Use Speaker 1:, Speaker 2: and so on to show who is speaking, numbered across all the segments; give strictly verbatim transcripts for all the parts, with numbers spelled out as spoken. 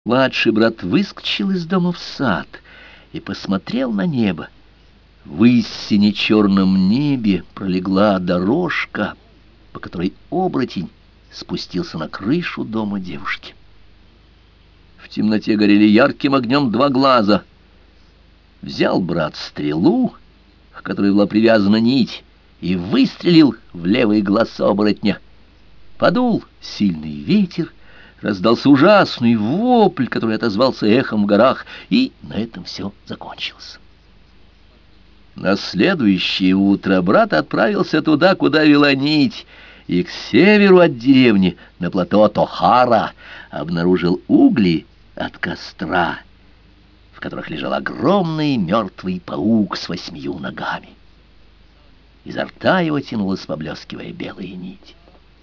Speaker 1: Младший брат выскочил из дома в сад и посмотрел на небо. В истине черном небе пролегла дорожка, по которой оборотень спустился на крышу дома девушки. В темноте горели ярким огнем два глаза. Взял брат стрелу, к которой была привязана нить, и выстрелил в левый глаз оборотня. Подул сильный ветер, раздался ужасный вопль, который отозвался эхом в горах, и на этом все закончилось. На следующее утро брат отправился туда, куда вела нить, и к северу от деревни, на плато Тохара, обнаружил угли от костра, в которых лежал огромный мертвый паук с восьмию ногами. Изо рта его тянулась, поблескивая, белая нить.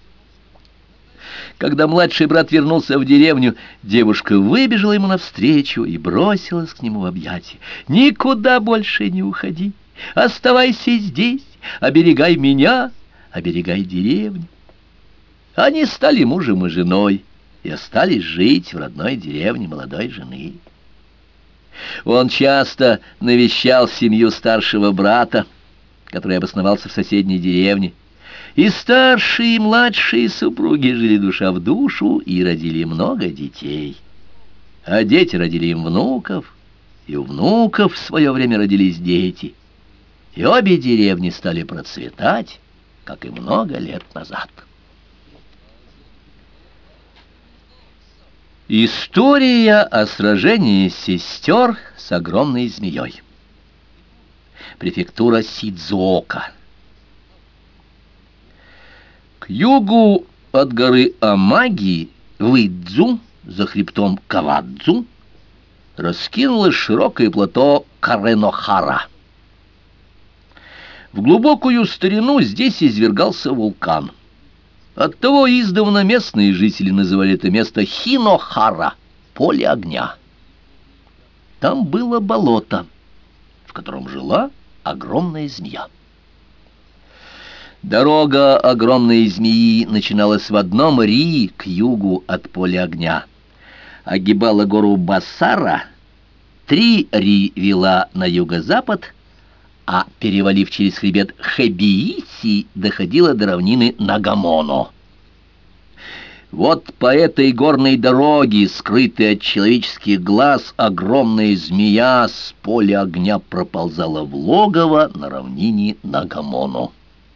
Speaker 1: Когда младший брат вернулся в деревню, девушка выбежала ему навстречу и бросилась к нему в объятия. «Никуда больше не уходи! Оставайся здесь! Оберегай меня! Оберегай деревню!» Они стали мужем и женой и остались жить в родной деревне молодой жены. Он часто навещал семью старшего брата, который обосновался в соседней деревне. И старшие, и младшие супруги жили душа в душу и родили много детей. А дети родили им внуков, и у внуков в свое время родились дети. И обе деревни стали процветать, как и много лет назад. История о сражении сестер с огромной змеей. Префектура Сидзуока. К югу от горы Амаги, в Идзу, за хребтом Кавадзу, раскинулось широкое плато Каренохара. В глубокую старину здесь извергался вулкан. Оттого издавна местные жители называли это место Хинохара, поле огня. Там было болото, в котором жила огромная змея. Дорога огромной змеи начиналась в одном ри к югу от поля огня, огибала гору Басара, три ри вела на юго-запад, а, перевалив через хребет Хэбииси, доходила до равнины Нагамоно. Вот по этой горной дороге, скрытой от человеческих глаз, огромная змея с поля огня проползала в логово на равнине Нагамоно.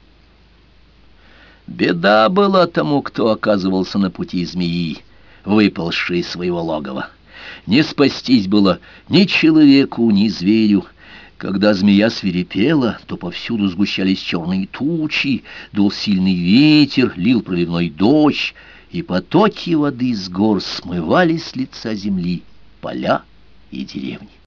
Speaker 1: Беда была тому, кто оказывался на пути змеи, выползшей из своего логова. Не спастись было ни человеку, ни зверю. Когда змея свирепела, то повсюду сгущались черные тучи, дул сильный ветер, лил проливной дождь, и потоки воды с гор смывали с лица земли поля и деревни.